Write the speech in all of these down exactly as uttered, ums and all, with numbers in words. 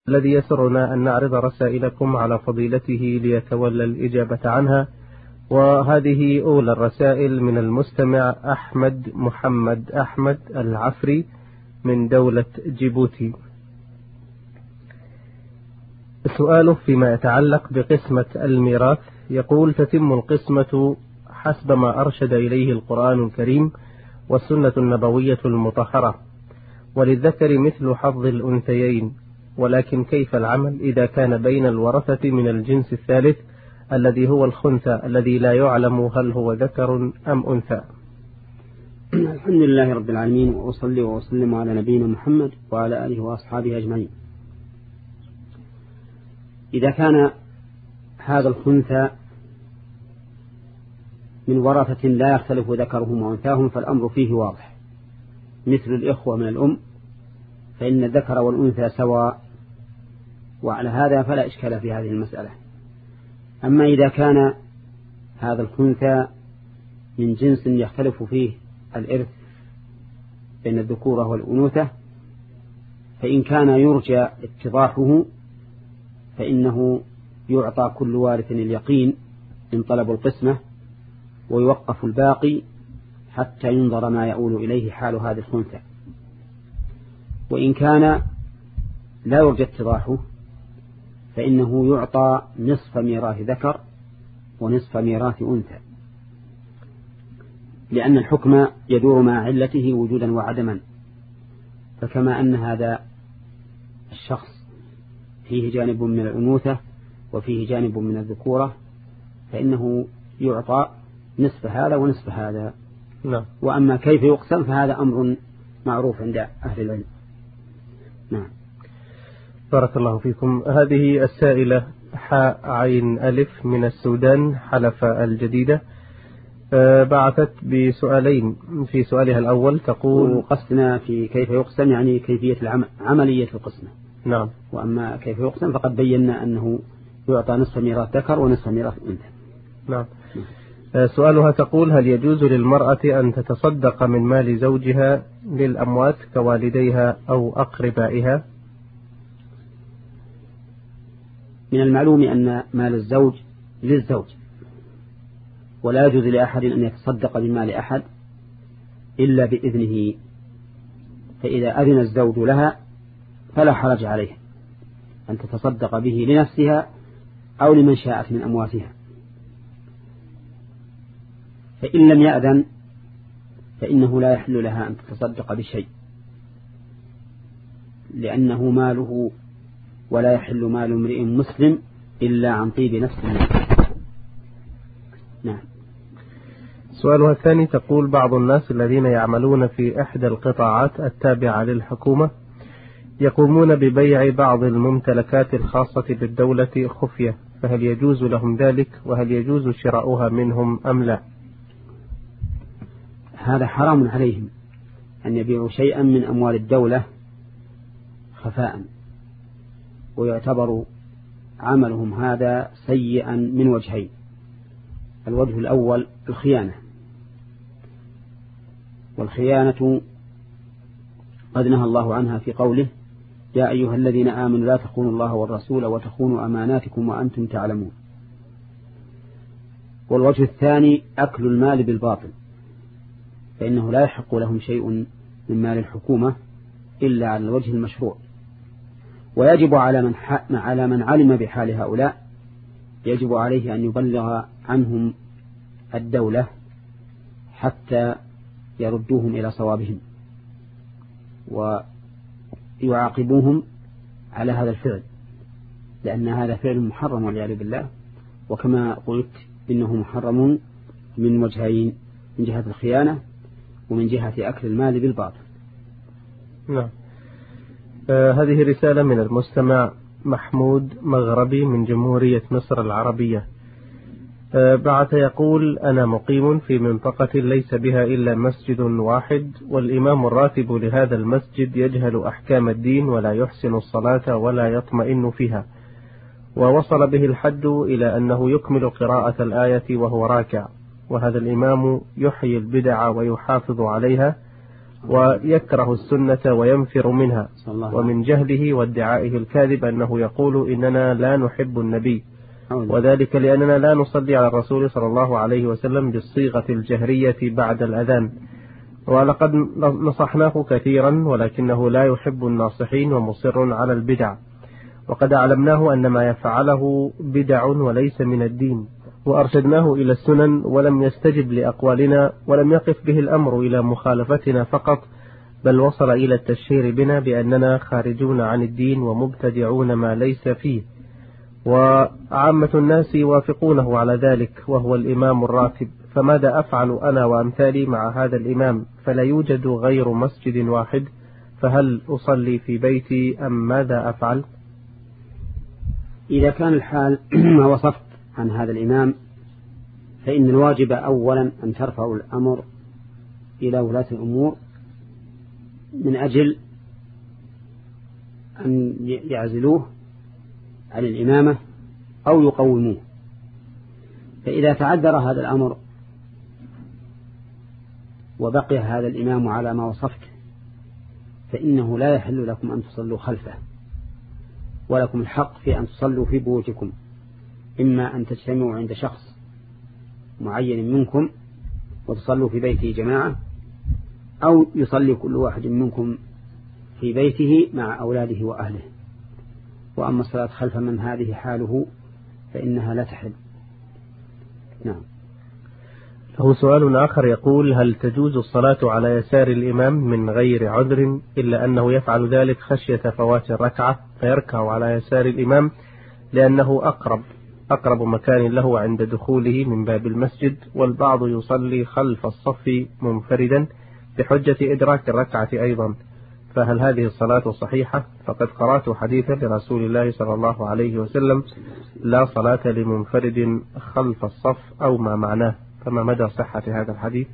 الذي يسرنا أن نعرض رسائلكم على فضيلته ليتولى الإجابة عنها، وهذه أولى الرسائل من المستمع أحمد محمد أحمد العفري من دولة جيبوتي. سؤاله فيما يتعلق بقسمة الميراث، يقول: تتم القسمة حسب ما أرشد إليه القرآن الكريم والسنة النبوية المطهرة، وللذكر مثل حظ الأنثيين، ولكن كيف العمل إذا كان بين الورثة من الجنس الثالث الذي هو الخنثى الذي لا يعلم هل هو ذكر أم أنثى؟ الحمد لله رب العالمين، وأصلي وأسلم على نبينا محمد وعلى آله وأصحابه أجمعين. إذا كان هذا الخنثى من ورثة لا يختلف ذكرهم وأنثاهم فالأمر فيه واضح، مثل الإخوة من الأم فإن الذكر والأنثى سواء، وعلى هذا فلا إشكال في هذه المسألة. أما إذا كان هذا الخنثى من جنس يختلف فيه الإرث بين الذكورة والأنوثة، فإن كان يرجى اتضاحه فإنه يعطى كل وارث اليقين إن طلبوا القسمة، ويوقف الباقي حتى ينظر ما يؤول إليه حال هذا الخنثى. وإن كان لا يرجى اتضاحه فإنه يعطى نصف ميراث ذكر ونصف ميراث أنثى، لأن الحكم يدور مع علته وجودا وعدما. فكما أن هذا الشخص فيه جانب من الأنوثة وفيه جانب من الذكورة، فإنه يعطى نصف هذا ونصف هذا. نعم. وأما كيف يقسم فهذا أمر معروف عند أهل العلم. نعم. بارك الله فيكم. هذه السائلة حاء عين ألف من السودان حلفة الجديدة بعثت بسؤالين. في سؤالها الأول تقول: قصدنا في كيف يقسم يعني كيفية العمل عملية القسمة. نعم. وأما كيف يقسم فقد بينا أنه يعطى نصف ميراث ذكر ونصف ميراث أنثى. نعم. سؤالها تقول: هل يجوز للمرأة أن تتصدق من مال زوجها للأموات كوالديها أو أقربائها؟ من المعلوم أن مال الزوج للزوج، ولا يجوز لأحد أن يتصدق بمال أحد إلا بإذنه، فإذا أذن الزوج لها فلا حرج عليه أن تتصدق به لنفسها أو لمن شاءت من أمواتها. فإن لم يأذن فإنه لا يحل لها أن تتصدق بشيء، لأنه ماله، ولا يحل مال امرئ مسلم إلا عن طيب نفس منه. نعم. سؤالها الثاني تقول: بعض الناس الذين يعملون في إحدى القطاعات التابعة للحكومة يقومون ببيع بعض الممتلكات الخاصة بالدولة خفية، فهل يجوز لهم ذلك؟ وهل يجوز شراؤها منهم أم لا؟ هذا حرام عليهم أن يبيعوا شيئا من أموال الدولة خفاء، ويعتبر عملهم هذا سيئا من وجهين. الوجه الأول الخيانة، والخيانة قد نهى الله عنها في قوله: يا أيها الذين آمنوا لا تخونوا الله والرسول وتخونوا أماناتكم وأنتم تعلمون. والوجه الثاني أكل المال بالباطل، فإنه لا يحق لهم شيء من مال الحكومة إلا على الوجه المشروع. ويجب على من على من علم بحال هؤلاء يجب عليه أن يبلغ عنهم الدولة حتى يردوهم إلى صوابهم ويعاقبوهم على هذا الفعل، لأن هذا فعل محرم والعياذ بالله. وكما قلت إنه محرم من وجهين، من جهة الخيانة ومن جهة أكل المال بالباطل. نعم. آه هذه رسالة من المستمع محمود مغربي من جمهورية مصر العربية. آه بعث يقول: أنا مقيم في منطقة ليس بها إلا مسجد واحد، والإمام الراتب لهذا المسجد يجهل أحكام الدين ولا يحسن الصلاة ولا يطمئن فيها، ووصل به الحد إلى أنه يكمل قراءة الآية وهو راكع، وهذا الإمام يحيي البدع ويحافظ عليها ويكره السنة وينفر منها، ومن جهله وادعائه الكاذب أنه يقول إننا لا نحب النبي، وذلك لأننا لا نصلي على الرسول صلى الله عليه وسلم بالصيغة الجهرية بعد الأذان، ولقد نصحناه كثيرا ولكنه لا يحب الناصحين ومصر على البدع، وقد علمناه أن ما يفعله بدع وليس من الدين، وأرشدناه إلى السنن ولم يستجب لأقوالنا، ولم يقف به الأمر إلى مخالفتنا فقط، بل وصل إلى التشهير بنا بأننا خارجون عن الدين ومبتدعون ما ليس فيه، وعامة الناس يوافقونه على ذلك، وهو الإمام الراتب. فماذا أفعل أنا وأمثالي مع هذا الإمام؟ فلا يوجد غير مسجد واحد، فهل أصلي في بيتي أم ماذا أفعل؟ إذا كان الحال ما وصفت عن هذا الإمام، فإن الواجب أولا أن ترفعوا الأمر إلى ولاة الأمور من أجل أن يعزلوه عن الإمامة أو يقوموه. فإذا تعذر هذا الأمر وبقي هذا الإمام على ما وصفت، فإنه لا يحل لكم أن تصلوا خلفه، ولكم الحق في أن تصلوا في بيوتكم، إما أن تجتمعوا عند شخص معين منكم وتصلوا في بيته جماعة، أو يصلي كل واحد منكم في بيته مع أولاده وأهله. وأما الصلاة خلف من هذه حاله فإنها لا تحل. نعم. له سؤال آخر يقول: هل تجوز الصلاة على يسار الإمام من غير عذر، إلا أنه يفعل ذلك خشية فوات الركعة فيركع على يسار الإمام لأنه أقرب أقرب مكان له عند دخوله من باب المسجد، والبعض يصلي خلف الصف منفردا بحجة إدراك الركعة أيضا، فهل هذه الصلاة صحيحة؟ فقد قرأت حديثا لرسول الله صلى الله عليه وسلم: لا صلاة لمنفرد خلف الصف، أو ما معناه، فما مدى صحة هذا الحديث؟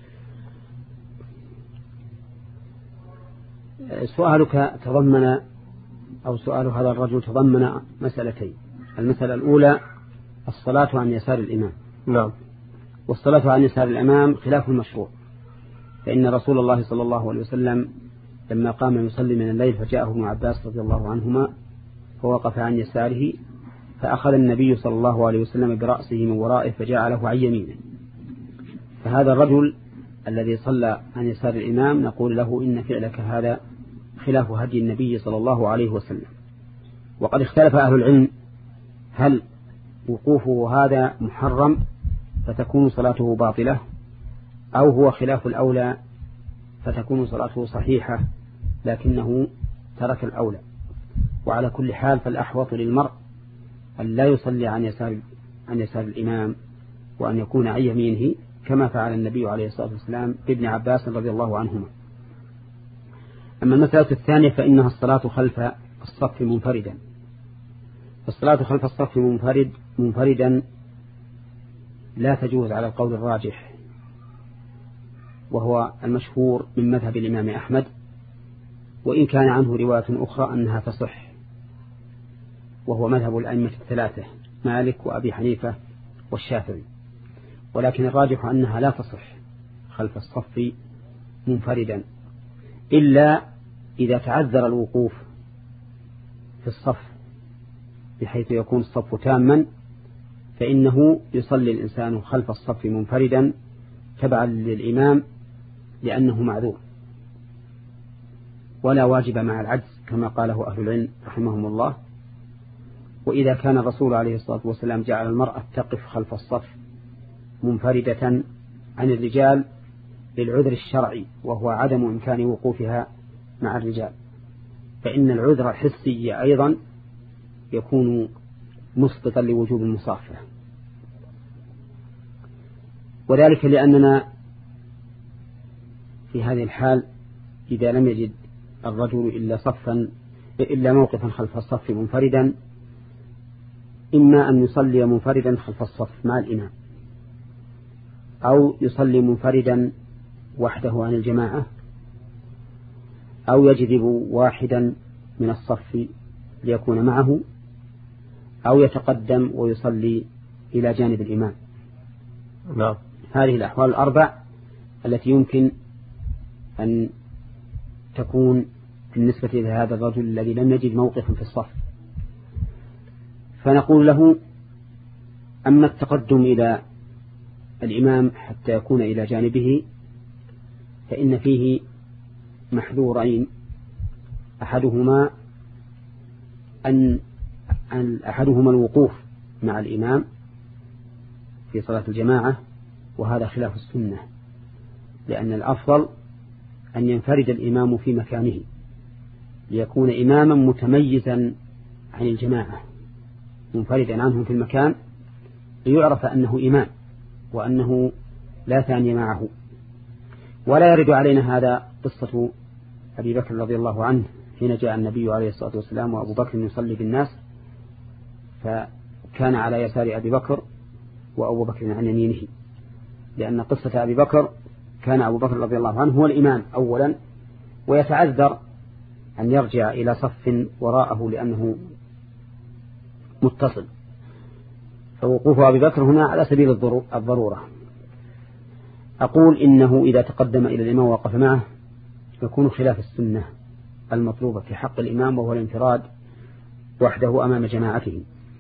سؤالك تضمن أو سؤال هذا الرجل تضمن مسألتين. المسألة الأولى الصلاة عن يسار الإمام. نعم. والصلاة عن يسار الإمام خلاف المشروع، فإن رسول الله صلى الله عليه وسلم لما قام يصلي من الليل فجاءه ابن عباس رضي الله عنهما فوقف عن يساره، فأخذ النبي صلى الله عليه وسلم برأسه من ورائه فجعله عن يمينه. فهذا الرجل الذي صلى عن يسار الإمام نقول له: إن فعلك هذا خلاف هدي النبي صلى الله عليه وسلم. وقد اختلف أهل العلم هل وقوفه هذا محرم فتكون صلاته باطلة، أو هو خلاف الأولى فتكون صلاته صحيحة لكنه ترك الأولى. وعلى كل حال فالأحوط للمرء أن لا يصلي عن يسار عن يسار الإمام، وأن يكون عن يمينه كما فعل النبي عليه الصلاة والسلام بابن عباس رضي الله عنهما. أما المسألة الثانية فإنها الصلاة خلف الصف منفردا. الصلاة خلف الصف منفرد منفردا لا تجوز على القول الراجح، وهو المشهور من مذهب الإمام أحمد، وإن كان عنه رواية أخرى أنها تصح، وهو مذهب الأئمة الثلاثة مالك وأبي حنيفة والشافعي. ولكن الراجح أنها لا تصح خلف الصف منفردا، إلا إذا تعذر الوقوف في الصف بحيث يكون الصف تاما، فإنه يصلي الإنسان خلف الصف منفردا تبعا للإمام لأنه معذور، ولا واجب مع العجز كما قاله أهل العلم رحمهم الله. وإذا كان الرسول عليه الصلاة والسلام جعل المرأة تقف خلف الصف منفردة عن الرجال للعذر الشرعي، وهو عدم إمكان وقوفها مع الرجال، فإن العذر الحسي أيضا يكون مسقطا لوجوب المصافحة، وذلك لأننا في هذه الحال إذا لم يجد الرجل إلا صفا إلا موقفا خلف الصف منفردا، إما أن يصلي منفردا خلف الصف مع الإمام، أو يصلي منفردا وحده عن الجماعة، أو يجذب واحدا من الصف ليكون معه، أو يتقدم ويصلي إلى جانب الإمام. نعم. هذه الأحوال الأربع التي يمكن أن تكون بالنسبة لهذا الرجل الذي لم يجد موقفا في الصف. فنقول له: أما التقدم إلى الإمام حتى يكون إلى جانبه فإن فيه محذورين، أحدهما أن أحدهما الوقوف مع الإمام في صلاة الجماعة، وهذا خلاف السنة، لأن الأفضل أن ينفرد الإمام في مكانه ليكون إماما متميزا عن الجماعة، منفردا عنهم في المكان ليعرف أنه إمام وأنه لا ثاني معه. ولا يرد علينا هذا قصة أبي بكر رضي الله عنه حين جاء النبي عليه الصلاة والسلام وأبو بكر يصلي بالناس، فكان على يسار أبي بكر وأبو بكر عن يمينه، لأن قصة أبي بكر كان أبو بكر رضي الله عنه هو الإمام أولا، ويتعذر أن يرجع إلى صف وراءه لأنه متصل، فوقوف أبي بكر هنا على سبيل الضرورة. أقول إنه إذا تقدم إلى الإمام ووقف معه يكون خلاف السنة المطلوبة في حق الإمام، وهو الانفراد وحده أمام جماعته.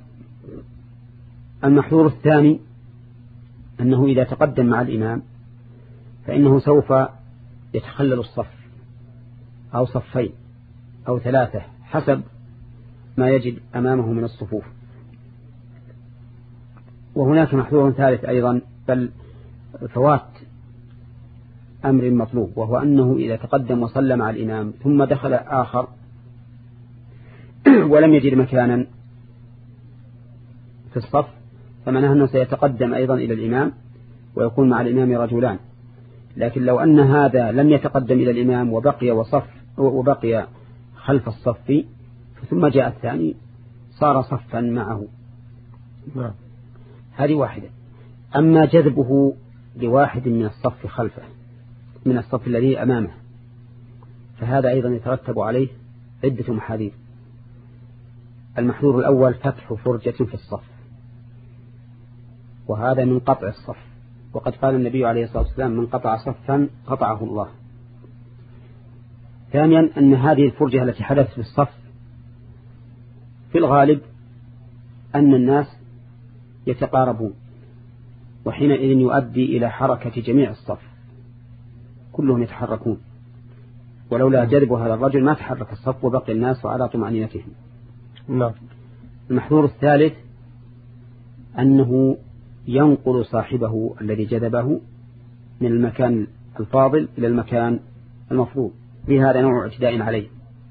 المحظور الثاني أنه إذا تقدم مع الإمام فإنه سوف يتخلل الصف أو صفين أو ثلاثة حسب ما يجد أمامه من الصفوف. وهناك محظور ثالث أيضا، بل فوات أمر مطلوب، وهو أنه إذا تقدم وصلى مع الإمام ثم دخل آخر ولم يجد مكانا في الصف فمعناه أنه سيتقدم أيضا إلى الإمام ويكون مع الإمام رجلان. لكن لو أن هذا لم يتقدم إلى الإمام وبقي وصف وبقي خلف الصف ثم جاء الثاني صار صفا معه. نعم. هذه واحدة. أما جذبه لواحد من الصف خلفه من الصف الذي أمامه فهذا أيضا يترتب عليه عدة محاذير. المحذور الأول فتح فرجة في الصف، وهذا من قطع الصف، وقد قال النبي عليه الصلاة والسلام: من قطع صفا قطعه الله. ثانيا أن هذه الفرجة التي حدثت في الصف في الغالب أن الناس يتقاربون، وحينئذ يؤدي إلى حركة جميع الصف، كلهم يتحركون، ولولا جذب هذا الرجل ما تحرك الصف وبقي الناس على طمأنينتهم. نعم. المحظور الثالث أنه ينقل صاحبه الذي جذبه من المكان الفاضل إلى المكان المفروض، بهذا نوع اعتداء عليه.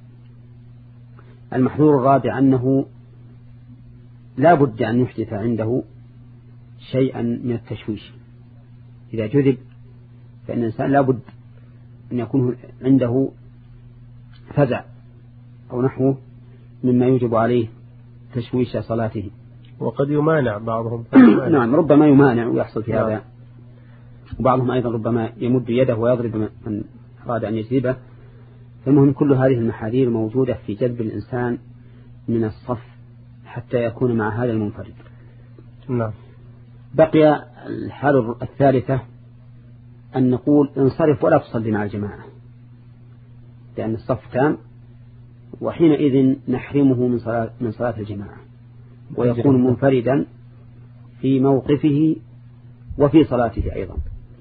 المحظور الرابع أنه لا بد أن يحدث عنده شيئا من التشويش. إذا جذب فإن الإنسان لا بد أن يكون عنده فزع أو نحوه مما يوجب عليه تشويش صلاته، وقد يمانع بعضهم. نعم، ربما يمانع ويحصل في هذا، وبعضهم أيضا ربما يمد يده ويضرب من أراد أن يجذبه. فالمهم كل هذه المحاذير موجودة في جذب الإنسان من الصف حتى يكون مع هذا المنفرد. نعم. بقي الحالة الثالثة أن نقول انصرف ولا تصلي مع الجماعة، لأن الصف تام، وحينئذ نحرمه من صلاة, من صلاة الجماعة، ويكون منفردا في موقفه وفي صلاته أيضا.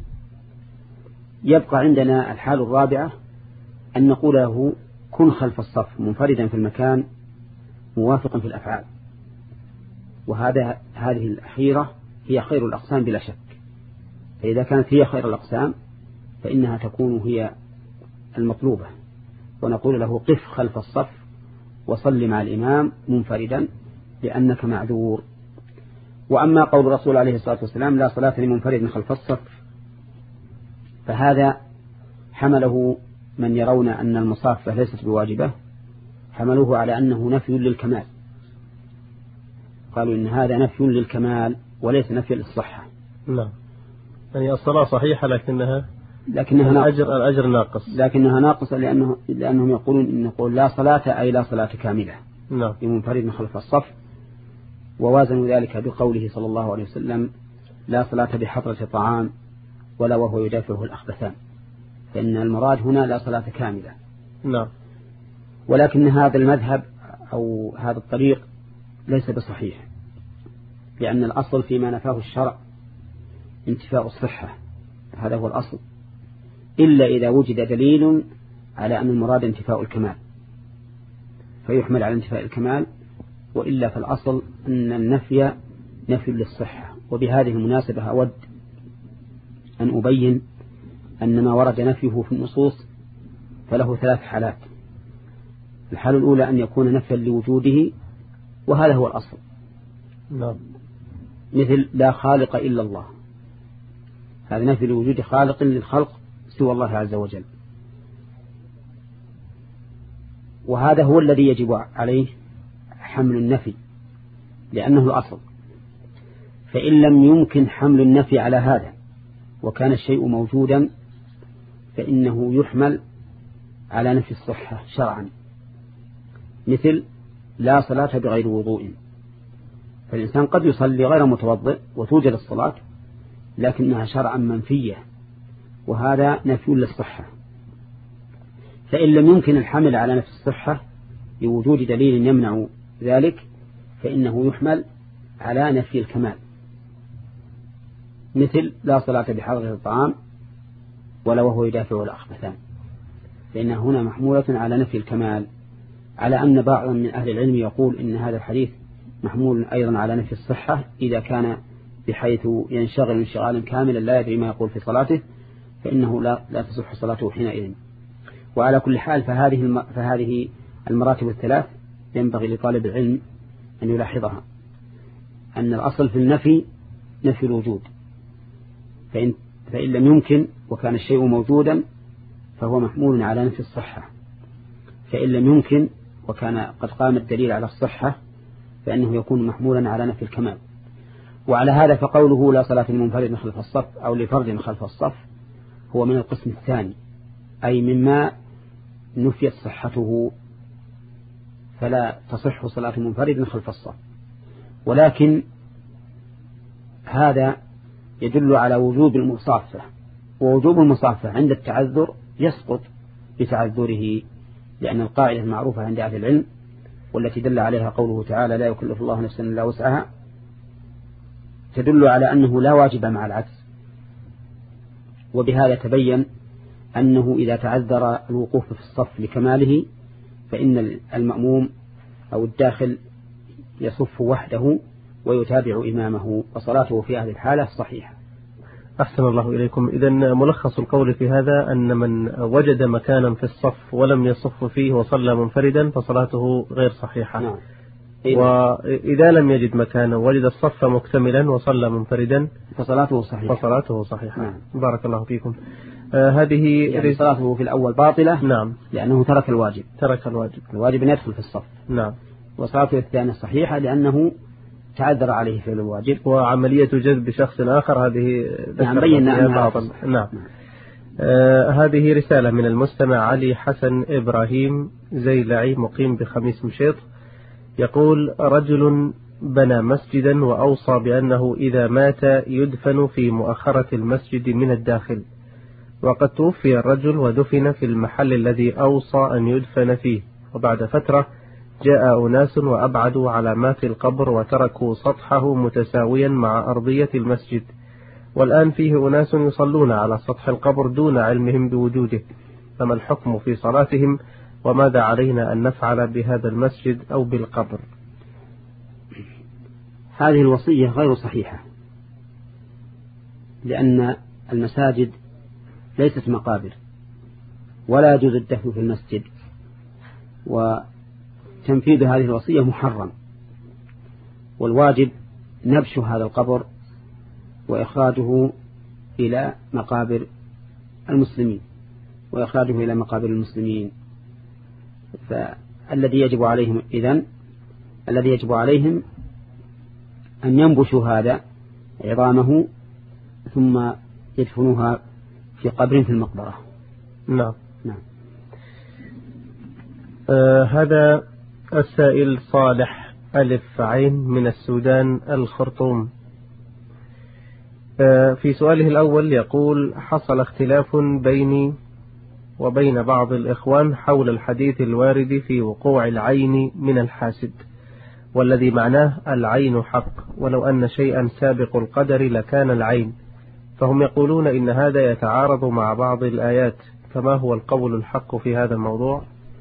يبقى عندنا الحال الرابعة أن نقول له: كن خلف الصف منفردا في المكان موافقا في الأفعال. وهذا هذه الأخيرة هي خير الأقسام بلا شك، فإذا كانت هي خير الأقسام فإنها تكون هي المطلوبة، ونقول له: قف خلف الصف وصل مع الإمام منفردا لأنك معذور. وأما قول الرسول عليه الصلاة والسلام: لا صلاة لمنفرد خلف الصف، فهذا حمله من يرون أن المصافة ليست بواجبة، حملوه على أنه نفي للكمال، قالوا إن هذا نفي للكمال وليس نفي للصحة. لا، يعني الصلاة صحيحة لكنها لكنها الأجر, الأجر ناقص، لكنها ناقصة لأنه لأنهم يقولون إن نقول لا صلاة أي لا صلاة كاملة نعم لمنفرد خلف الصف، ووازنوا ذلك بقوله صلى الله عليه وسلم: لا صلاة بحضرة طعام ولا وهو يدافعه الأخبثان، فإن المراد هنا لا صلاة كاملة. نعم. ولكن هذا المذهب أو هذا الطريق ليس بصحيح، لأن الأصل فيما نفاه الشرع انتفاء الصحة، هذا هو الأصل، إلا إذا وجد دليل على أن المراد انتفاء الكمال فيحمل على انتفاء الكمال، وإلا فالأصل أن النفي نفي للصحة. وبهذه المناسبة أود أن أبين أن ما ورد نفيه في النصوص فله ثلاث حالات. الحالة الأولى أن يكون نفيا لوجوده، وهذا هو الأصل. نعم. مثل لا خالق إلا الله، هذا نفي لوجود خالق للخلق سوى الله عز وجل، وهذا هو الذي يجب عليه حمل النفي لأنه الأصل. فإن لم يمكن حمل النفي على هذا وكان الشيء موجودا فإنه يحمل على نفي الصحة شرعا، مثل لا صلاة بغير وضوء، فالإنسان قد يصلي غير متوضئ وتوجد الصلاة لكنها شرعا منفية، وهذا نفي للصحة. فإن لم يمكن الحمل على نفي الصحة لوجود دليل يمنع ذلك فإنه يحمل على نفي الكمال، مثل لا صلاة بحضرة الطعام ولا وهو يدافع الأخبثان، فإنها هنا محمولة على نفي الكمال، على أن بعضا من أهل العلم يقول إن هذا الحديث محمول أيضا على نفي الصحة إذا كان بحيث ينشغل انشغالا كاملا لا يدري ما يقول في صلاته فإنه لا, لا تصح صلاته حينئذ. وعلى كل حال فهذه, الم... فهذه المراتب الثلاث ينبغي لطالب العلم أن يلاحظها، أن الأصل في النفي نفي الوجود، فإن, فإن لم يمكن وكان الشيء موجودا فهو محمول على نفي الصحة، فإن لم يمكن وكان قد قام الدليل على الصحة فإنه يكون محمولا على نفي الكمال. وعلى هذا فقوله لا صلاة لمنفرد خلف الصف أو لفرد خلف الصف هو من القسم الثاني، أي مما نفيت صحته فلا تصح صلاة منفرد خلف الصف. ولكن هذا يدل على وجوب المصافة، ووجوب المصافة عند التعذر يسقط بتعذره، لأن القاعدة المعروفة عند أهل العلم والتي دل عليها قوله تعالى لا يكلف الله نفسا إلا وسعها تدل على أنه لا واجب مع العكس. وبهذا تبين أنه إذا تعذر الوقوف في الصف لكماله فإن المأموم أو الداخل يصف وحده ويتابع إمامه، وصلاته في هذه الحالة صحيحة. أحسن الله إليكم. إذن ملخص القول في هذا أن من وجد مكانا في الصف ولم يصف فيه وصلى منفردا فصلاته غير صحيحة. نعم. وإذا لم يجد مكانا وجد الصف مكتملا وصلى منفردا فصلاته صحيحة. فصلاته صحيحة. نعم. بارك الله فيكم. آه هذه يعني صلاته في الأول باطلة. نعم. لأنه ترك الواجب. ترك الواجب. الواجب أن يدخل في الصف. نعم. وصلاته الثانية صحيحة لأنه تعذر عليه فعل الواجب. وعملية جذب شخص آخر هذه نعم بينا نعم. نعم. آه هذه رسالة من المستمع علي حسن إبراهيم زيلعي مقيم بخميس مشيط، يقول رجل بنى مسجدا وأوصى بأنه إذا مات يدفن في مؤخرة المسجد من الداخل، وقد توفي الرجل ودفن في المحل الذي أوصى أن يدفن فيه، وبعد فترة جاء أناس وأبعدوا علامات القبر وتركوا سطحه متساويا مع أرضية المسجد، والآن فيه أناس يصلون على سطح القبر دون علمهم بوجوده، فما الحكم في صلاتهم وماذا علينا أن نفعل بهذا المسجد أو بالقبر؟ هذه الوصية غير صحيحة، لأن المساجد ليست مقابر ولا يجوز الدفن في المسجد، وتنفيذ هذه الوصية محرم، والواجب نبش هذا القبر وإخراجه إلى مقابر المسلمين وإخراجه إلى مقابر المسلمين. فالذي يجب عليهم إذن الذي يجب عليهم أن ينبشوا هذا عظامه ثم يدفنوها في قبر في المقبرة. نعم. نعم. آه هذا السائل صالح ألف عين من السودان الخرطوم، آه في سؤاله الأول يقول حصل اختلاف بيني وبين بعض الإخوان حول الحديث الوارد في وقوع العين من الحاسد، والذي معناه العين حق، ولو أن شيئا سابق القدر لكان العين، فهم يقولون إن هذا يتعارض مع بعض الآيات، فما هو القول الحق في هذا الموضوع؟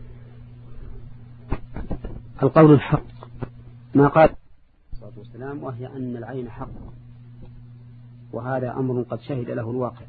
القول الحق ما قال الصلاة والسلام، وهي أن العين حق، وهذا أمر قد شهد له الواقع،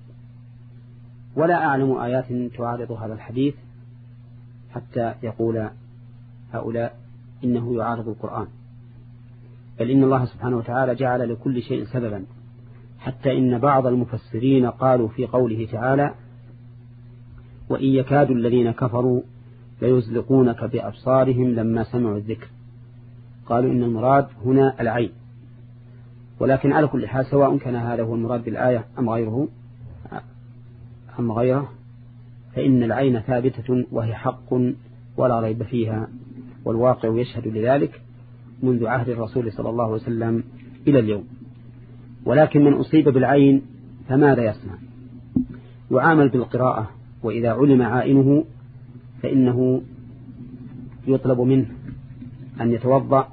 ولا أعلم آيات تعارض هذا الحديث حتى يقول هؤلاء إنه يعارض القرآن، بل إن الله سبحانه وتعالى جعل لكل شيء سببا، حتى إن بعض المفسرين قالوا في قوله تعالى: وإن يكاد الذين كفروا ليزلقونك بأبصارهم لما سمعوا الذكر، قالوا إن المراد هنا العين. ولكن على كل حال، سواء كان هذا هو المراد بالآية أم غيره أم غيره، فإن العين ثابتة وهي حق ولا ريب فيها، والواقع يشهد لذلك منذ عهد الرسول صلى الله عليه وسلم إلى اليوم. ولكن من أصيب بالعين فماذا يصنع؟ يعامل بالقراءة، وإذا علم عائنه فإنه يطلب منه أن يتوضأ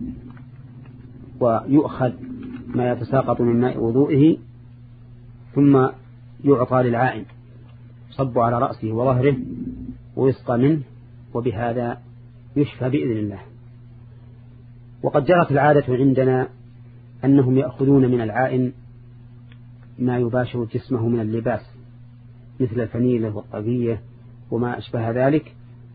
ويؤخذ ما يتساقط من ماء وضوئه، ثم يعطى للعائن، صب على رأسه وظهره ويسقى منه، وبهذا يشفى بإذن الله. وقد جرت العادة عندنا أنهم يأخذون من العائن ما يباشر جسمه من اللباس، مثل الفنيلة والطاقية وما أشبه ذلك،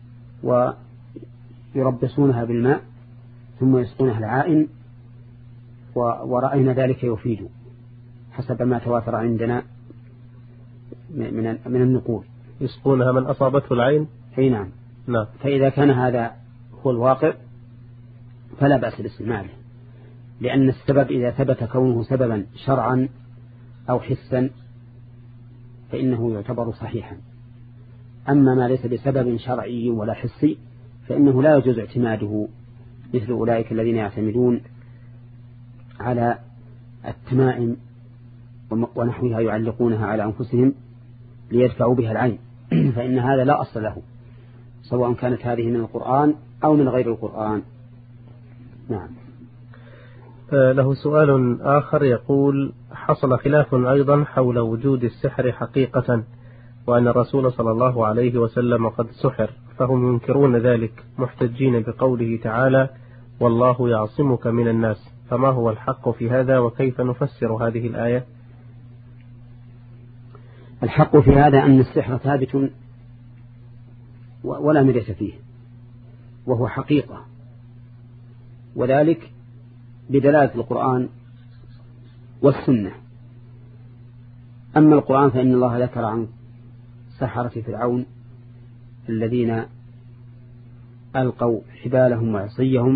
ويربصونها بالماء ثم يسقونها العائن، ورأينا ذلك يفيد حسب ما تواتر عندنا من من النقول. يسقونها من أصابته العين؟ أي نعم. نعم. فإذا كان هذا هو الواقع فلا بأس باستعماله، لأن السبب إذا ثبت كونه سببا شرعا أو حسا فإنه يعتبر صحيحا. أما ما ليس بسبب شرعي ولا حسي فإنه لا يجوز اعتماده، مثل أولئك الذين يعتمدون على التمائم ونحوها يعلقونها على أنفسهم ليدفعوا بها العين، فإن هذا لا أصل له، سواء كانت هذه من القرآن أو من غير القرآن. نعم. له سؤال آخر يقول: حصل خلاف أيضا حول وجود السحر حقيقة، وأن الرسول صلى الله عليه وسلم قد سحر، فهم ينكرون ذلك محتجين بقوله تعالى: والله يعصمك من الناس، فما هو الحق في هذا، وكيف نفسر هذه الآية؟ الحق في هذا أن السحر ثابت ولا مرية فيه، وهو حقيقة، وذلك بدلالة القرآن والسنة. أما القرآن فإن الله ذكر عن سحرة فرعون الذين ألقوا حبالهم وعصيهم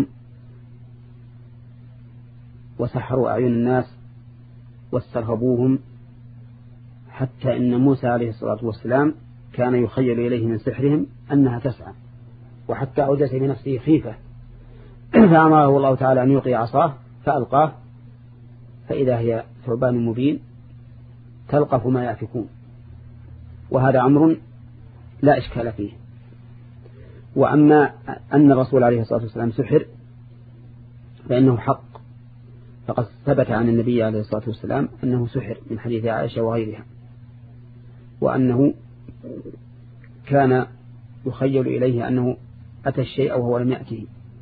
وسحروا أعين الناس واسترهبوهم، حتى إن موسى عليه الصلاة والسلام كان يخيل إليه من سحرهم أنها تسعى، وحتى أوجس بنفسه خيفة، فأمره الله تعالى أن يلقي عصاه فألقاه، فإذا هي ثعبان مبين تلقف ما يأفكون، وهذا أمر لا إشكال فيه. وأما أن الرسول عليه الصلاة والسلام سحر فإنه حق، فقد ثبت عن النبي عليه الصلاة والسلام أنه سحر من حديث عائشة وغيرها، وأنه كان يخيل إليه أنه أتى الشيء وهو لم يأته،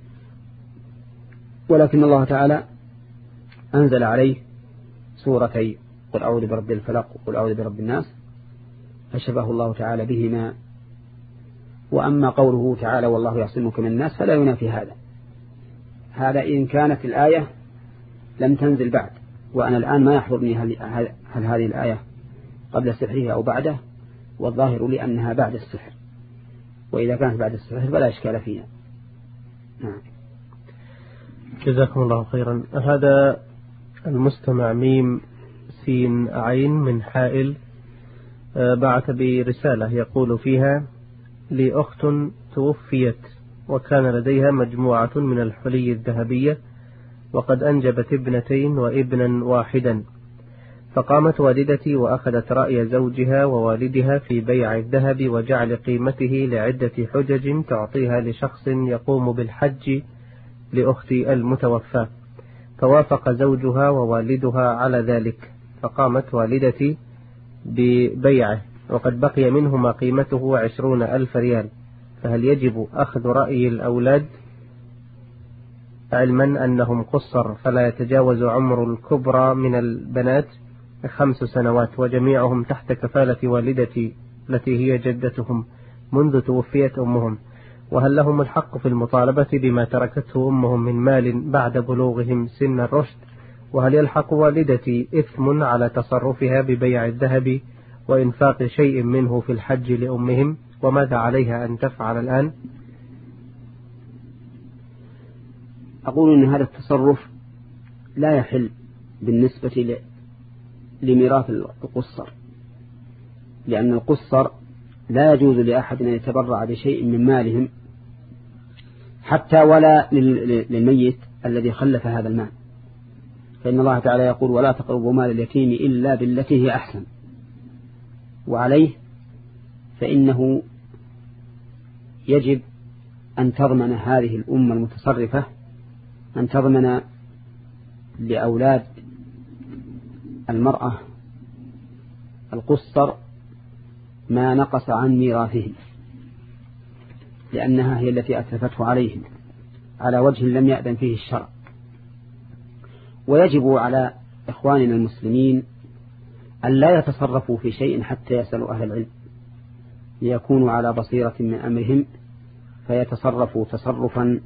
ولكن الله تعالى أنزل عليه سورتي قل أعوذ برب الفلق وقل أعوذ برب الناس، فشبه الله تعالى بهما. وأما قوله تعالى والله يعصمك من الناس فلا ينافي هذا، هذا إن كانت الآية لم تنزل بعد، وأنا الآن ما يحضرني هل, هل هذه الآية قبل سحره أو بعده، والظاهر لي أنها بعد السحر، وإذا كانت بعد السحر فلا إشكال فيها. نعم. جزاكم الله خيرا. هذا المستمع ميم سين عين من حائل بعث برسالة يقول فيها: لي أخت توفيت وكان لديها مجموعة من الحلي الذهبية، وقد أنجبت ابنتين وابنا واحدا، فقامت والدتي وأخذت رأي زوجها ووالدها في بيع الذهب وجعل قيمته لعدة حجج تعطيها لشخص يقوم بالحج لأختي المتوفى، فوافق زوجها ووالدها على ذلك، فقامت والدتي ببيعه وقد بقي منه ما قيمته عشرون ألف ريال، فهل يجب أخذ رأي الأولاد علما أنهم قصر فلا يتجاوز عمر الكبرى من البنات خمس سنوات وجميعهم تحت كفالة والدتي التي هي جدتهم منذ توفيت أمهم، وهل لهم الحق في المطالبة بما تركته أمهم من مال بعد بلوغهم سن الرشد، وهل يلحق والدتي إثم على تصرفها ببيع الذهب وإنفاق شيء منه في الحج لأمهم، وماذا عليها أن تفعل الآن؟ أقول إن هذا التصرف لا يحل بالنسبة لميراث القصر، لأن القصر لا يجوز لأحد أن يتبرع بشيء من مالهم حتى ولا للميت الذي خلف هذا المال، فإن الله تعالى يقول ولا تقربوا مال اليتيم إلا بالتي هي أحسن، وعليه فإنه يجب أن تضمن هذه الأمة المتصرفة أن تضمن لأولاد المرأة القصر ما نقص عن ميراثهم، لأنها هي التي أتلفته عليهم على وجه لم يأذن فيه الشرع. ويجب على إخواننا المسلمين أن لا يتصرفوا في شيء حتى يسألوا أهل العلم ليكونوا على بصيرة من أمرهم، فيتصرفوا تصرفا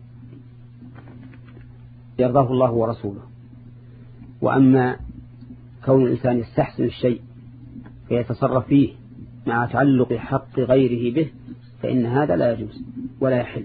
يرضاه الله ورسوله. وأما كون الإنسان يستحسن الشيء فيتصرف فيه مع تعلق حق غيره به فإن هذا لا يجوز ولا يحل.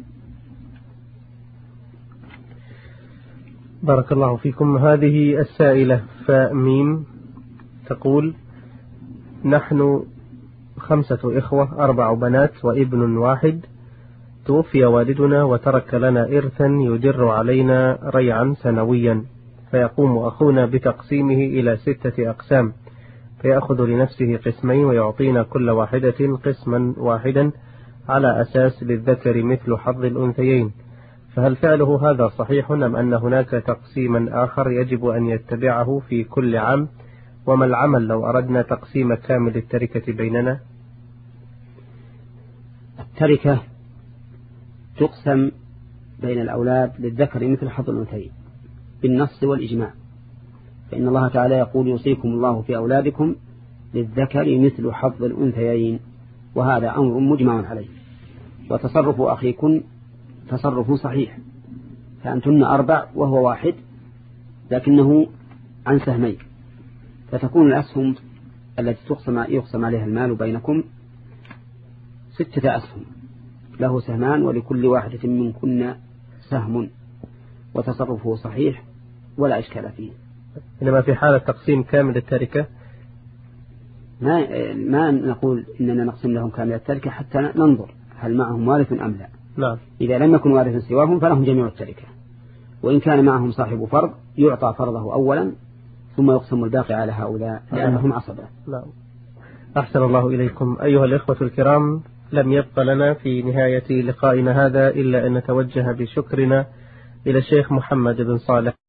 بارك الله فيكم. هذه السائلة فميم تقول: نحن خمسة إخوة، أربع بنات وابن واحد، توفي والدنا وترك لنا إرثا يدر علينا ريعا سنويا، فيقوم أخونا بتقسيمه إلى ستة أقسام، فيأخذ لنفسه قسمين ويعطينا كل واحدة قسما واحدا على أساس للذكر مثل حظ الأنثيين، فهل فعله هذا صحيح أم أن هناك تقسيما آخر يجب أن يتبعه في كل عام؟ وما العمل لو أردنا تقسيم كامل التركة بيننا؟ التركة تقسم بين الأولاد للذكر مثل حظ الأنثيين بالنص والإجماع، فإن الله تعالى يقول يوصيكم الله في أولادكم للذكر مثل حظ الأنثيين، وهذا أمر مجمع عليه. وتصرف أخيكم تصرف صحيح، فأنتن أربع وهو واحد لكنه عن سهمين، فتكون الأسهم التي تقسم يقسم عليها المال بينكم ستة أسهم، له سهمان ولكل واحدة منكن سهم، وتصرفه صحيح ولا إشكال فيه. إنما في حالة تقسيم كامل التركة ما ما نقول إننا نقسم لهم كامل التركة حتى ننظر هل معهم وارث أم لا. نعم. إذا لم يكن وارث سواهم فلهم جميع التركة، وإن كان معهم صاحب فرض يعطى فرضه أولا ثم يقسم الباقي على هؤلاء لأنهم عصبة. نعم. أحسن الله إليكم. أيها الإخوة الكرام، لم يبقى لنا في نهاية لقائنا هذا إلا أن نتوجه بشكرنا إلى الشيخ محمد بن صالح